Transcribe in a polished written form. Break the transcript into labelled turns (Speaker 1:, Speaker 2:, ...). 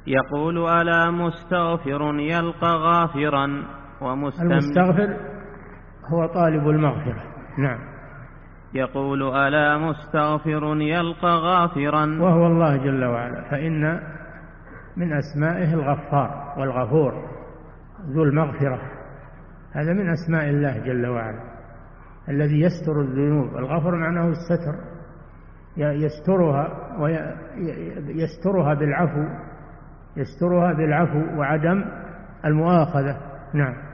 Speaker 1: يقول: ألا مستغفر يلقى غافرا
Speaker 2: المستغفر هو طالب المغفرة. نعم.
Speaker 1: يقول: ألا مستغفر يلقى غافرا،
Speaker 2: وهو الله جل وعلا، فإن من أسمائه الغفار والغفور ذو المغفرة، هذا من أسماء الله جل وعلا الذي يستر الذنوب. الغفر معناه الستر، يسترها بالعفو وعدم المؤاخذة. نعم.